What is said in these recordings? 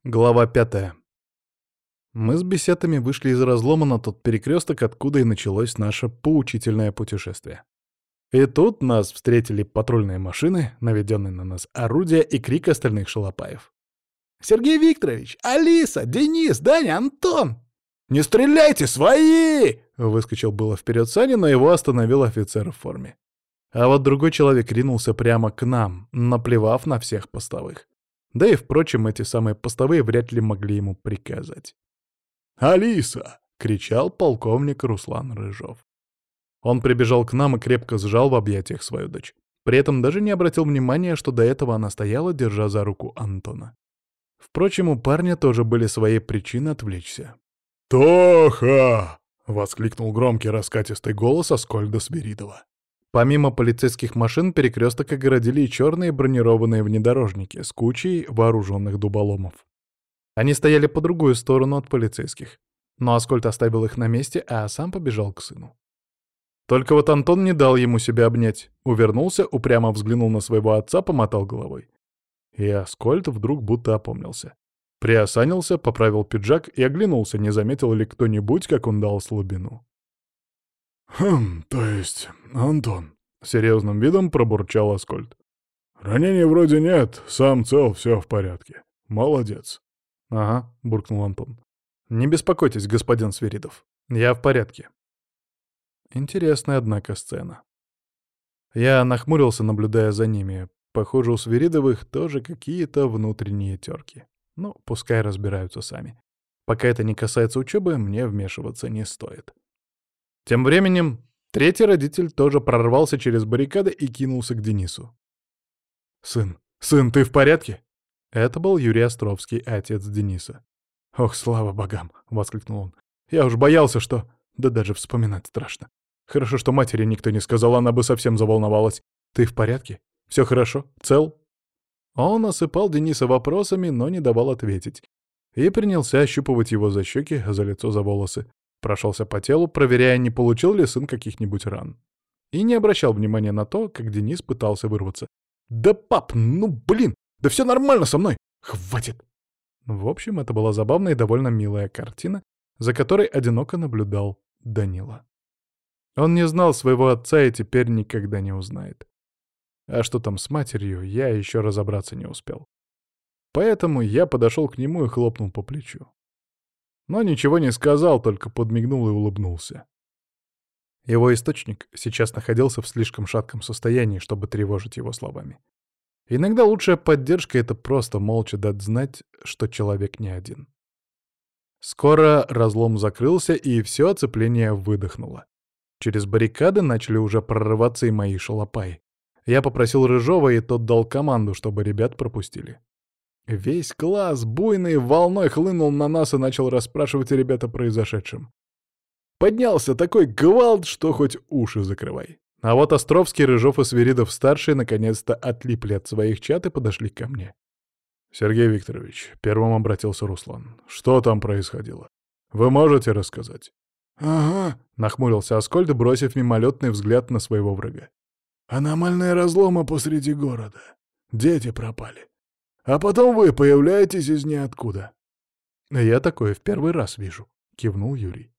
Глава 5. Мы с бесетами вышли из разлома на тот перекресток, откуда и началось наше поучительное путешествие. И тут нас встретили патрульные машины, наведенные на нас орудия и крик остальных шалопаев. «Сергей Викторович! Алиса! Денис! Даня! Антон! Не стреляйте, свои!» Выскочил было вперед Саня, но его остановил офицер в форме. А вот другой человек ринулся прямо к нам, наплевав на всех постовых. Да и, впрочем, эти самые постовые вряд ли могли ему приказать. «Алиса!» — кричал полковник Руслан Рыжов. Он прибежал к нам и крепко сжал в объятиях свою дочь. При этом даже не обратил внимания, что до этого она стояла, держа за руку Антона. Впрочем, у парня тоже были свои причины отвлечься. «Тоха!» — воскликнул громкий раскатистый голос Аскольда Свиридова. Помимо полицейских машин, перекресток огородили и черные бронированные внедорожники с кучей вооруженных дуболомов. Они стояли по другую сторону от полицейских, но Аскольд оставил их на месте, а сам побежал к сыну. Только вот Антон не дал ему себя обнять, увернулся, упрямо взглянул на своего отца, помотал головой. И Аскольд вдруг будто опомнился. Приосанился, поправил пиджак и оглянулся, не заметил ли кто-нибудь, как он дал слабину. То есть, Антон», — серьезным видом пробурчал Аскольд. «Ранений вроде нет, сам цел, все в порядке. Молодец». «Ага», — буркнул Антон. «Не беспокойтесь, господин Свиридов. Я в порядке». Интересная, однако, сцена. Я нахмурился, наблюдая за ними. Похоже, у Свиридовых тоже какие-то внутренние терки. Ну, пускай разбираются сами. Пока это не касается учебы, мне вмешиваться не стоит. Тем временем третий родитель тоже прорвался через баррикады и кинулся к Денису. «Сын, ты в порядке?» Это был Юрий Островский, отец Дениса. «Ох, слава богам!» — воскликнул он. «Я уж боялся, что... Да даже вспоминать страшно. Хорошо, что матери никто не сказал, она бы совсем заволновалась. Ты в порядке? Все хорошо? Цел?» Он осыпал Дениса вопросами, но не давал ответить. И принялся ощупывать его за щеки, за лицо, за волосы. Прошелся по телу, проверяя, не получил ли сын каких-нибудь ран. И не обращал внимания на то, как Денис пытался вырваться. «Да пап, ну блин! Да все нормально со мной! Хватит!» В общем, это была забавная и довольно милая картина, за которой одиноко наблюдал Данила. Он не знал своего отца и теперь никогда не узнает. А что там с матерью, я еще разобраться не успел. Поэтому я подошел к нему и хлопнул по плечу. Но ничего не сказал, только подмигнул и улыбнулся. Его источник сейчас находился в слишком шатком состоянии, чтобы тревожить его словами. Иногда лучшая поддержка — это просто молча дать знать, что человек не один. Скоро разлом закрылся, и все оцепление выдохнуло. Через баррикады начали уже прорываться и мои шалопаи. Я попросил Рыжова, и тот дал команду, чтобы ребят пропустили. Весь класс буйной волной хлынул на нас и начал расспрашивать ребят о произошедшем. Поднялся такой гвалт, что хоть уши закрывай. А вот Островский, Рыжов и Свиридов-старший наконец-то отлипли от своих чат и подошли ко мне. «Сергей Викторович», — первым обратился Руслан, — «что там происходило? Вы можете рассказать?» «Ага», — нахмурился Аскольд, бросив мимолетный взгляд на своего врага. «Аномальные разломы посреди города. Дети пропали. А потом вы появляетесь из ниоткуда». «Я такое в первый раз вижу», — кивнул Юрий.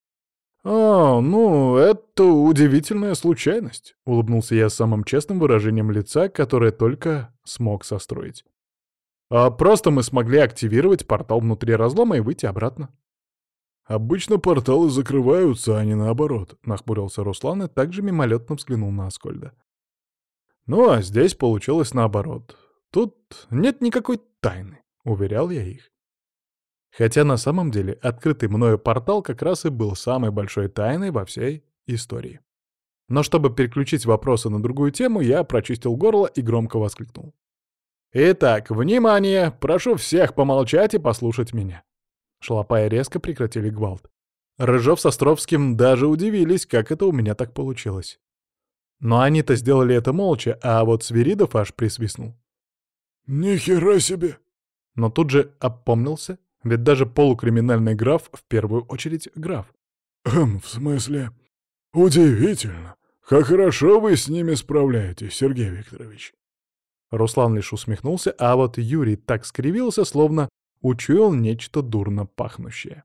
«А, ну, это удивительная случайность», — улыбнулся я самым честным выражением лица, которое только смог состроить. Просто мы смогли активировать портал внутри разлома и выйти обратно». «Обычно порталы закрываются, а не наоборот», — нахмурился Руслан и также мимолетно взглянул на Аскольда. «Ну, а здесь получилось наоборот. Тут нет никакой тайны», — уверял я их. Хотя на самом деле открытый мною портал как раз и был самой большой тайной во всей истории. Но чтобы переключить вопросы на другую тему, я прочистил горло и громко воскликнул. «Итак, внимание! Прошу всех помолчать и послушать меня». Шалопаи резко прекратили гвалт. Рыжов с Островским даже удивились, как это у меня так получилось. Но они-то сделали это молча, а вот Свиридов аж присвистнул. «Ни хера себе!» Но тут же опомнился, ведь даже полукриминальный граф в первую очередь граф. «В смысле? Удивительно! Как хорошо вы с ними справляетесь, Сергей Викторович!» Руслан лишь усмехнулся, а вот Юрий так скривился, словно учуял нечто дурно пахнущее.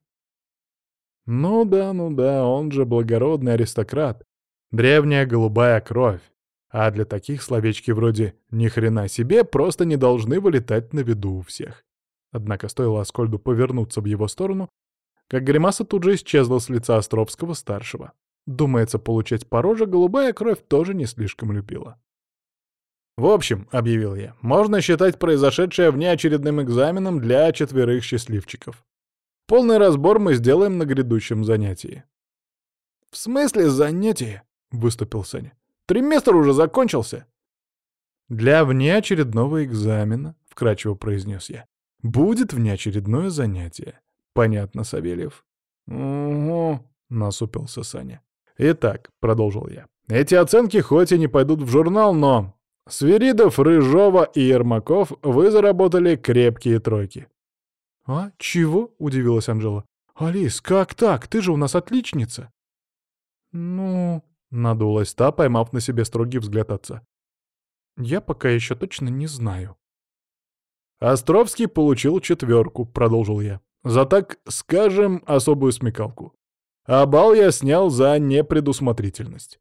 Ну да, он же благородный аристократ. Древняя голубая кровь. А для таких словечки вроде «ни хрена себе» просто не должны вылетать на виду у всех. Однако стоило Аскольду повернуться в его сторону, как гримаса тут же исчезла с лица Островского-старшего. Думается, получать по роже голубая кровь тоже не слишком любила. «В общем», — объявил я, — «можно считать произошедшее внеочередным экзаменом для 4 счастливчиков. Полный разбор мы сделаем на грядущем занятии». «В смысле занятие?» — выступил Саня. «Триместр уже закончился». «Для внеочередного экзамена», — вкратчиво произнес я, — «будет внеочередное занятие. Понятно, Савельев?» «Угу», — насупился Саня. «Итак», — продолжил я, — «эти оценки хоть и не пойдут в журнал, но Свиридов, Рыжова и Ермаков вы заработали крепкие тройки». «А, чего?» — удивилась Анжела. «Алис, как так? Ты же у нас отличница!» «Ну...» — надулась та, поймав на себе строгий взгляд отца. «Я пока еще точно не знаю». «Островский получил 4, продолжил я. «За, так скажем, особую смекалку. А балл я снял за непредусмотрительность».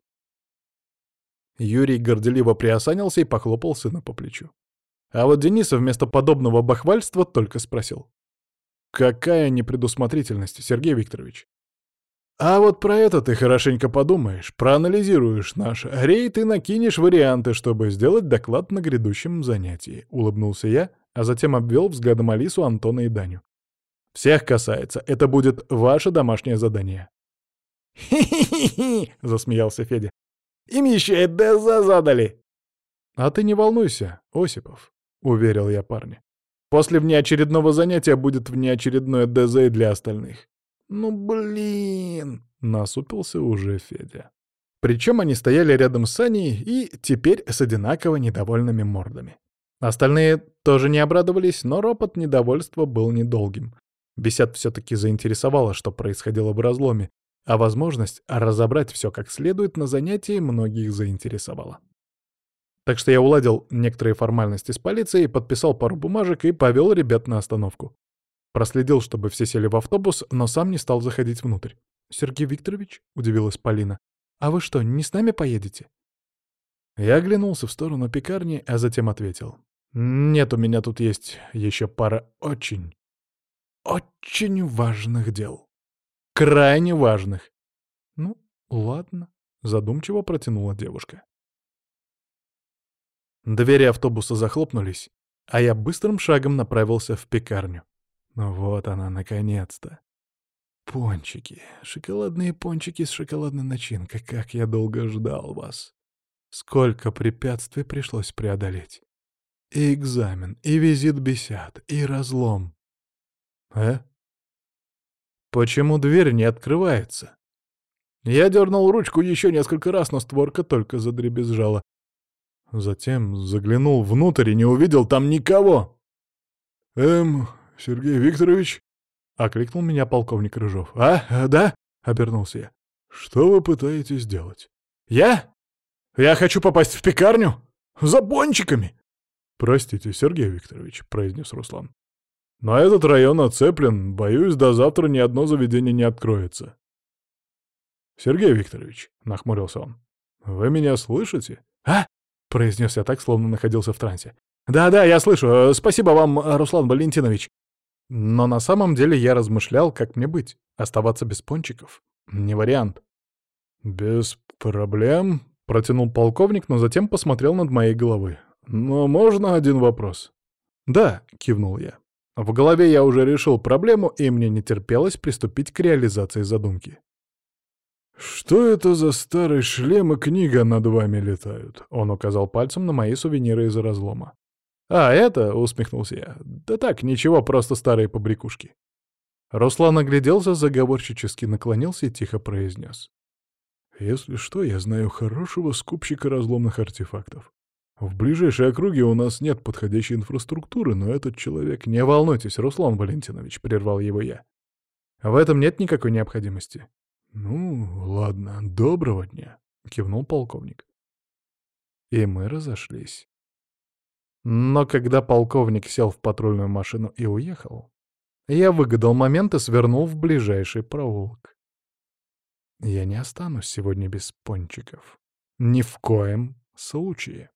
Юрий горделиво приосанился и похлопал сына по плечу. А вот Дениса вместо подобного бахвальства только спросил. «Какая непредусмотрительность, Сергей Викторович?» «А вот про это ты хорошенько подумаешь, проанализируешь наш рейд и накинешь варианты, чтобы сделать доклад на грядущем занятии», — улыбнулся я, а затем обвел взглядом Алису, Антона и Даню. «Всех касается, это будет ваше домашнее задание». «Хи-хи-хи-хи!» — засмеялся Федя. «Им еще и ДЗ задали!» «А ты не волнуйся, Осипов», — уверил я парня. «После внеочередного занятия будет внеочередное ДЗ и для остальных». «Ну блин!» — насупился уже Федя. Причем они стояли рядом с Аней и теперь с одинаково недовольными мордами. Остальные тоже не обрадовались, но ропот недовольства был недолгим. Бесед все-таки заинтересовало, что происходило в разломе, а возможность разобрать все как следует на занятии многих заинтересовала. Так что я уладил некоторые формальности с полицией, подписал пару бумажек и повел ребят на остановку. Проследил, чтобы все сели в автобус, но сам не стал заходить внутрь. «Сергей Викторович?» — удивилась Полина. «А вы что, не с нами поедете?» Я оглянулся в сторону пекарни, а затем ответил. «Нет, у меня тут есть еще пара очень важных дел. Крайне важных». «Ну, ладно», — задумчиво протянула девушка. Двери автобуса захлопнулись, а я быстрым шагом направился в пекарню. Ну вот она, наконец-то. Пончики, шоколадные пончики с шоколадной начинкой, как я долго ждал вас. Сколько препятствий пришлось преодолеть. И экзамен, и визит бесед, и разлом. Почему дверь не открывается? Я дернул ручку еще несколько раз, но створка только задребезжала. Затем заглянул внутрь и не увидел там никого. Сергей Викторович?» — окликнул меня полковник Рыжов. Да?» — обернулся я. «Что вы пытаетесь делать?» «Я? Я хочу попасть в пекарню! За пончиками!» «Простите, Сергей Викторович», — произнес Руслан. «Но этот район оцеплен. Боюсь, до завтра ни одно заведение не откроется». «Сергей Викторович», — нахмурился он, — «вы меня слышите?» — произнес я так, словно находился в трансе. «Да, я слышу. Спасибо вам, Руслан Валентинович». Но на самом деле я размышлял, как мне быть. Оставаться без пончиков? Не вариант. «Без проблем», — протянул полковник, но затем посмотрел над моей головой. «Но можно один вопрос?» «Да», — кивнул я. В голове я уже решил проблему, и мне не терпелось приступить к реализации задумки. «Что это за старый шлем и книга над вами летают?» Он указал пальцем на мои сувениры из разлома. «А, это?» — усмехнулся я. «Да так, ничего, просто старые побрякушки». Руслан огляделся, заговорщически наклонился и тихо произнес. «Если что, я знаю хорошего скупщика разломных артефактов. В ближайшей округе у нас нет подходящей инфраструктуры, но этот человек...» «Не волнуйтесь, Руслан Валентинович», — прервал его я. «В этом нет никакой необходимости». «Ну, ладно, доброго дня», — кивнул полковник. И мы разошлись. Но когда полковник сел в патрульную машину и уехал, Я выгадал момент и свернул в ближайший проулок. Я не останусь сегодня без пончиков. Ни в коем случае.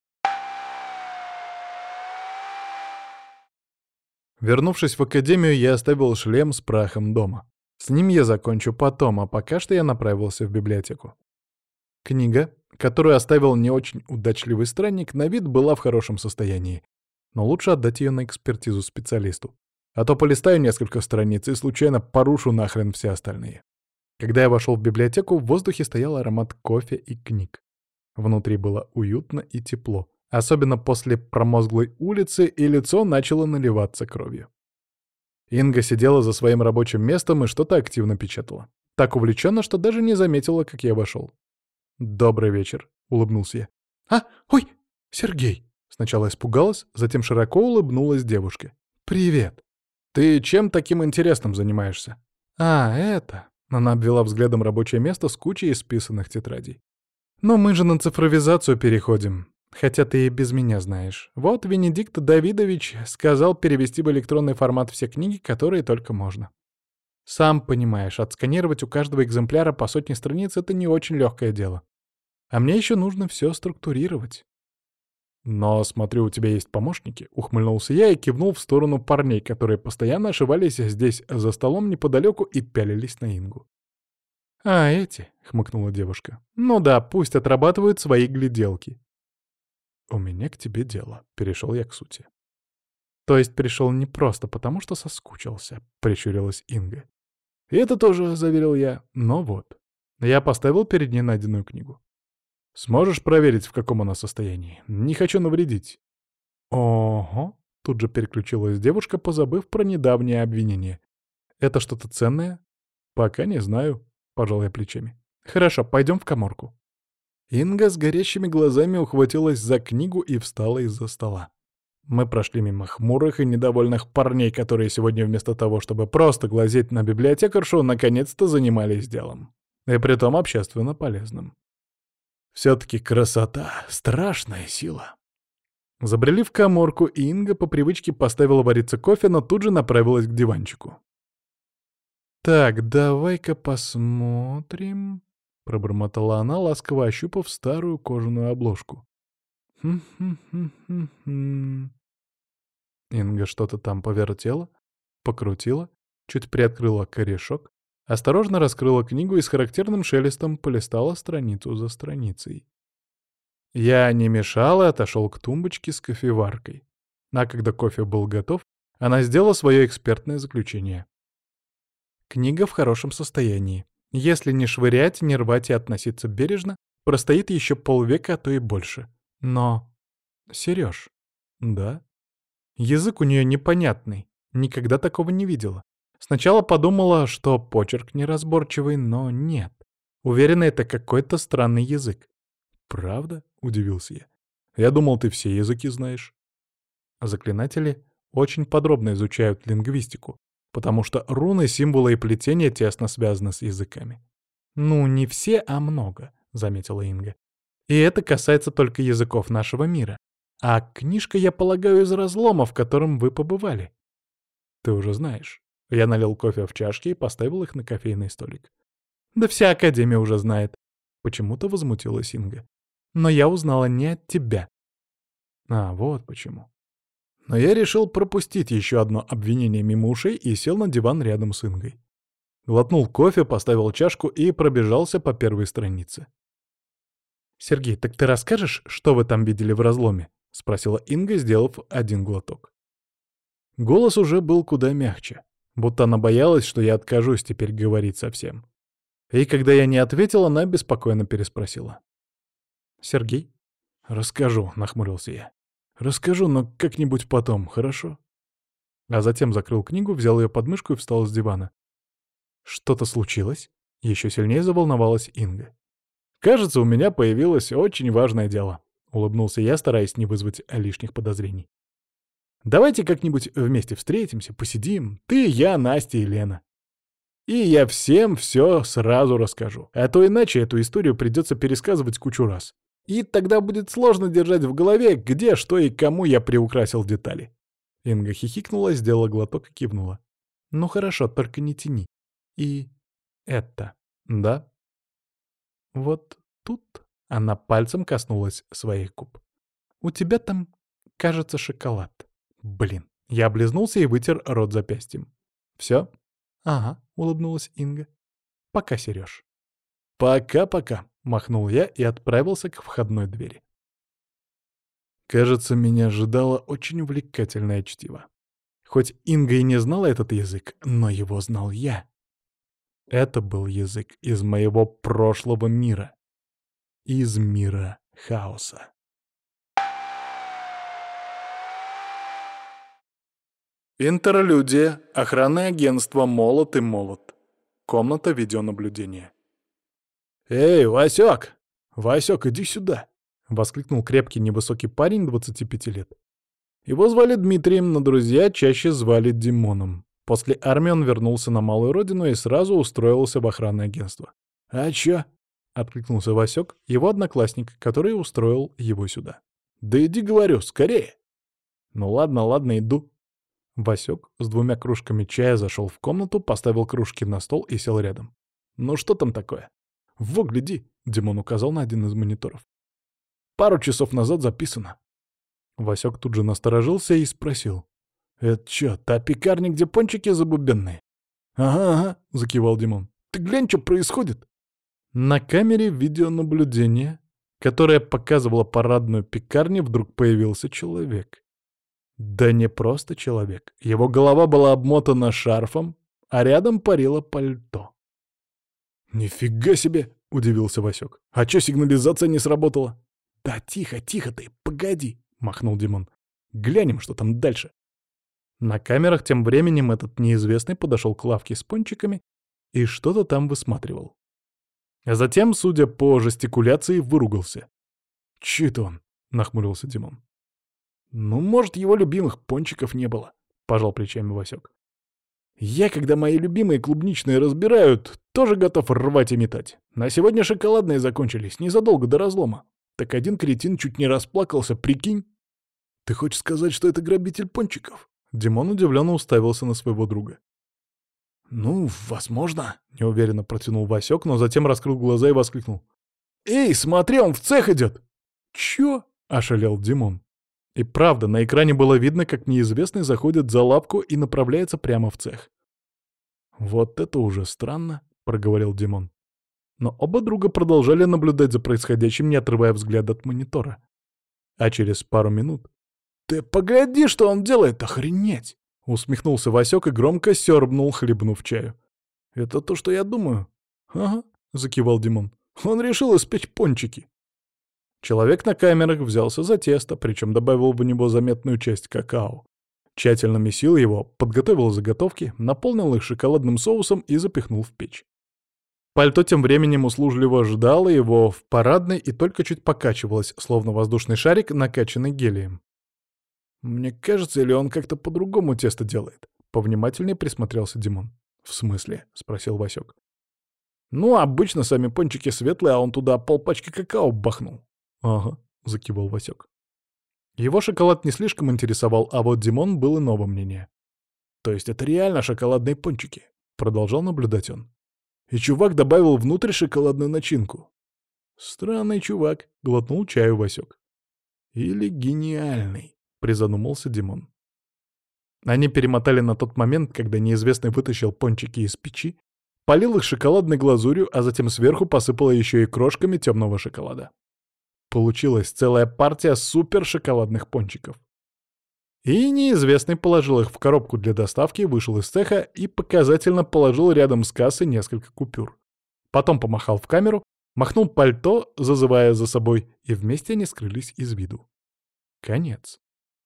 Вернувшись в академию, я оставил шлем с прахом дома. С ним я закончу потом, а пока что я направился в библиотеку. Книга, которую оставил не очень удачливый странник, на вид была в хорошем состоянии, но лучше отдать ее на экспертизу специалисту. А то полистаю несколько страниц и случайно порушу нахрен все остальные. Когда я вошел в библиотеку, в воздухе стоял аромат кофе и книг. Внутри было уютно и тепло, особенно после промозглой улицы, и лицо начало наливаться кровью. Инга сидела за своим рабочим местом и что-то активно печатала. Так увлеченно, что даже не заметила, как я вошел. «Добрый вечер», — улыбнулся я. Ой, Сергей!» Сначала испугалась, затем широко улыбнулась девушка. «Привет! Ты чем таким интересным занимаешься?» Это...» Она обвела взглядом рабочее место с кучей исписанных тетрадей. «Но мы же на цифровизацию переходим. Хотя ты и без меня знаешь. Вот Венедикт Давидович сказал перевести в электронный формат все книги, которые только можно. Сам понимаешь, отсканировать у каждого экземпляра по сотне страниц — это не очень легкое дело. А мне еще нужно все структурировать». «Но, смотрю, у тебя есть помощники», — ухмыльнулся я и кивнул в сторону парней, которые постоянно ошивались здесь за столом неподалеку и пялились на Ингу. Эти», — хмыкнула девушка. «Ну да, пусть отрабатывают свои гляделки». «У меня к тебе дело», — перешел я к сути. «То есть пришел не просто потому, что соскучился», — прищурилась Инга. «И это тоже», — заверил я, — «но вот». Я поставил перед ней найденную книгу. «Сможешь проверить, в каком она состоянии? Не хочу навредить». «Ого», — тут же переключилась девушка, позабыв про недавнее обвинение. «Это что-то ценное?» «Пока не знаю», — пожал я плечами. «Хорошо, пойдем в каморку». Инга с горящими глазами ухватилась за книгу и встала из-за стола. Мы прошли мимо хмурых и недовольных парней, которые сегодня вместо того, чтобы просто глазеть на библиотекаршу, наконец-то занимались делом. И притом общественно полезным. Все-таки красота — страшная сила. Забрели в каморку, и Инга по привычке поставила вариться кофе, но тут же направилась к диванчику. «Так, давай-ка посмотрим», — пробормотала она, ласково ощупав старую кожаную обложку. «Хм-хм-хм-хм-хм». Инга что-то там повертела, покрутила, чуть приоткрыла корешок, осторожно раскрыла книгу и с характерным шелестом полистала страницу за страницей. Я не мешал и отошел к тумбочке с кофеваркой. А когда кофе был готов, она сделала свое экспертное заключение. Книга в хорошем состоянии. Если не швырять, не рвать и относиться бережно, простоит еще полвека, а то и больше. Но... Сереж. Да? Язык у нее непонятный. Никогда такого не видела. Сначала подумала, что почерк неразборчивый, но нет. Уверена, это какой-то странный язык. «Правда?» — удивился я. «Я думал, ты все языки знаешь». Заклинатели очень подробно изучают лингвистику, потому что руны, символы и плетения тесно связаны с языками. «Ну, не все, а много», — заметила Инга. «И это касается только языков нашего мира. А книжка, я полагаю, из разлома, в котором вы побывали». «Ты уже знаешь». Я налил кофе в чашки и поставил их на кофейный столик. «Да вся Академия уже знает», — почему-то возмутилась Инга. «Но я узнала не от тебя». Вот почему. Но я решил пропустить еще одно обвинение мимо ушей и сел на диван рядом с Ингой. Глотнул кофе, поставил чашку и пробежался по первой странице. «Сергей, так ты расскажешь, что вы там видели в разломе?» — спросила Инга, сделав один глоток. Голос уже был куда мягче, будто она боялась, что я откажусь теперь говорить совсем. И когда я не ответил, она беспокойно переспросила. «Сергей?» «Расскажу», — нахмурился я. «Расскажу, но как-нибудь потом, хорошо?» А затем закрыл книгу, взял ее под мышку и встал с дивана. «Что-то случилось?» — еще сильнее заволновалась Инга. «Кажется, у меня появилось очень важное дело», — улыбнулся я, стараясь не вызвать лишних подозрений. «Давайте как-нибудь вместе встретимся, посидим. Ты, я, Настя и Лена. И я всем все сразу расскажу. А то иначе эту историю придется пересказывать кучу раз. И тогда будет сложно держать в голове, где, что и кому я приукрасил детали». Инга хихикнула, сделала глоток и кивнула. Ну хорошо, только не тяни. И это, да? Вот тут она пальцем коснулась своих губ. У тебя там, кажется, шоколад. Блин. Я облизнулся и вытер рот запястьем. Все? Ага, улыбнулась Инга. Пока, Сереж. Пока-пока, махнул я и отправился к входной двери. Кажется, меня ожидало очень увлекательное чтиво. Хоть Инга и не знала этот язык, но его знал я. Это был язык из моего прошлого мира. Из мира хаоса. Интерлюдия. Охранное агентство «Молот и молот». Комната видеонаблюдения. «Эй, Васек! Васек, иди сюда!» — воскликнул крепкий невысокий парень 25 лет. Его звали Дмитрием, но друзья чаще звали Димоном. После армии он вернулся на малую родину и сразу устроился в охранное агентство. «А чё?» — откликнулся Васек, его одноклассник, который устроил его сюда. «Да иди, говорю, скорее!» «Ну ладно, ладно, иду». Васек с 2 кружками чая зашел в комнату, поставил кружки на стол и сел рядом. «Ну что там такое?» «Во, гляди!» — Димон указал на один из мониторов. «Пару часов назад записано». Васек тут же насторожился и спросил. «Это чё, та пекарня, где пончики забубенные?» «Ага, — закивал Димон. — Ты глянь, что происходит!» На камере видеонаблюдения, которая показывала парадную пекарню, вдруг появился человек. Да не просто человек. Его голова была обмотана шарфом, а рядом парило пальто. «Нифига себе!» — удивился Васек. «А чё сигнализация не сработала?» «Да тихо, тихо ты, погоди!» — махнул Димон. «Глянем, что там дальше». На камерах тем временем этот неизвестный подошел к лавке с пончиками и что-то там высматривал. А затем, судя по жестикуляции, выругался. «Чё это он?» — нахмурился Димон. «Ну, может, его любимых пончиков не было», — пожал плечами Васек. «Я, когда мои любимые клубничные разбирают, тоже готов рвать и метать. На сегодня шоколадные закончились, незадолго до разлома. Так один кретин чуть не расплакался, прикинь». «Ты хочешь сказать, что это грабитель пончиков?» Димон удивленно уставился на своего друга. «Ну, возможно», — неуверенно протянул Васек, но затем раскрыл глаза и воскликнул. «Эй, смотри, он в цех идет!» «Чё?» — ошалел Димон. И правда, на экране было видно, как неизвестный заходит за лавку и направляется прямо в цех. «Вот это уже странно», — проговорил Димон. Но оба друга продолжали наблюдать за происходящим, не отрывая взгляд от монитора. А через пару минут... «Ты погоди, что он делает, охренеть!» — усмехнулся Васек и громко сёрбнул, хлебнув чаю. «Это то, что я думаю?» «Ага», — закивал Димон. «Он решил испечь пончики». Человек на камерах взялся за тесто, причем добавил в него заметную часть какао. Тщательно месил его, подготовил заготовки, наполнил их шоколадным соусом и запихнул в печь. Пальто тем временем услужливо ждало его в парадной и только чуть покачивалось, словно воздушный шарик, накачанный гелием. «Мне кажется, или он как-то по-другому тесто делает?» — повнимательнее присмотрелся Димон. «В смысле?» — спросил Васек. «Ну, обычно сами пончики светлые, а он туда полпачки какао бахнул». «Ага», — закивал Васек. Его шоколад не слишком интересовал, а вот Димон был иного мнения. «То есть это реально шоколадные пончики?» — продолжал наблюдать он. «И чувак добавил внутрь шоколадную начинку». «Странный чувак», — глотнул чаю Васек. «Или гениальный», — призадумался Димон. Они перемотали на тот момент, когда неизвестный вытащил пончики из печи, полил их шоколадной глазурью, а затем сверху посыпал еще и крошками темного шоколада. Получилась целая партия супер-шоколадных пончиков. И неизвестный положил их в коробку для доставки, вышел из цеха и показательно положил рядом с кассой несколько купюр. Потом помахал в камеру, махнул пальто, зазывая за собой, и вместе они скрылись из виду. Конец.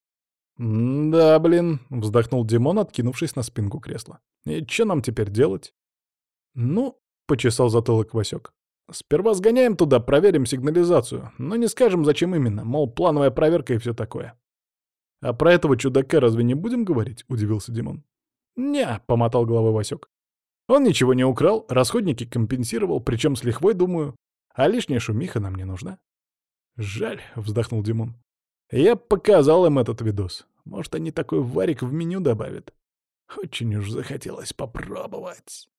«Да, блин», — вздохнул Димон, откинувшись на спинку кресла. «И что нам теперь делать?» «Ну», — почесал затылок Васек. «Сперва сгоняем туда, проверим сигнализацию, но не скажем, зачем именно, мол, плановая проверка и все такое». «А про этого чудака разве не будем говорить?» — удивился Димон. «Не», — помотал головой Васек. «Он ничего не украл, расходники компенсировал, причем с лихвой, думаю, а лишняя шумиха нам не нужна». «Жаль», — вздохнул Димон. «Я показал им этот видос. Может, они такой варик в меню добавят». Очень уж захотелось попробовать.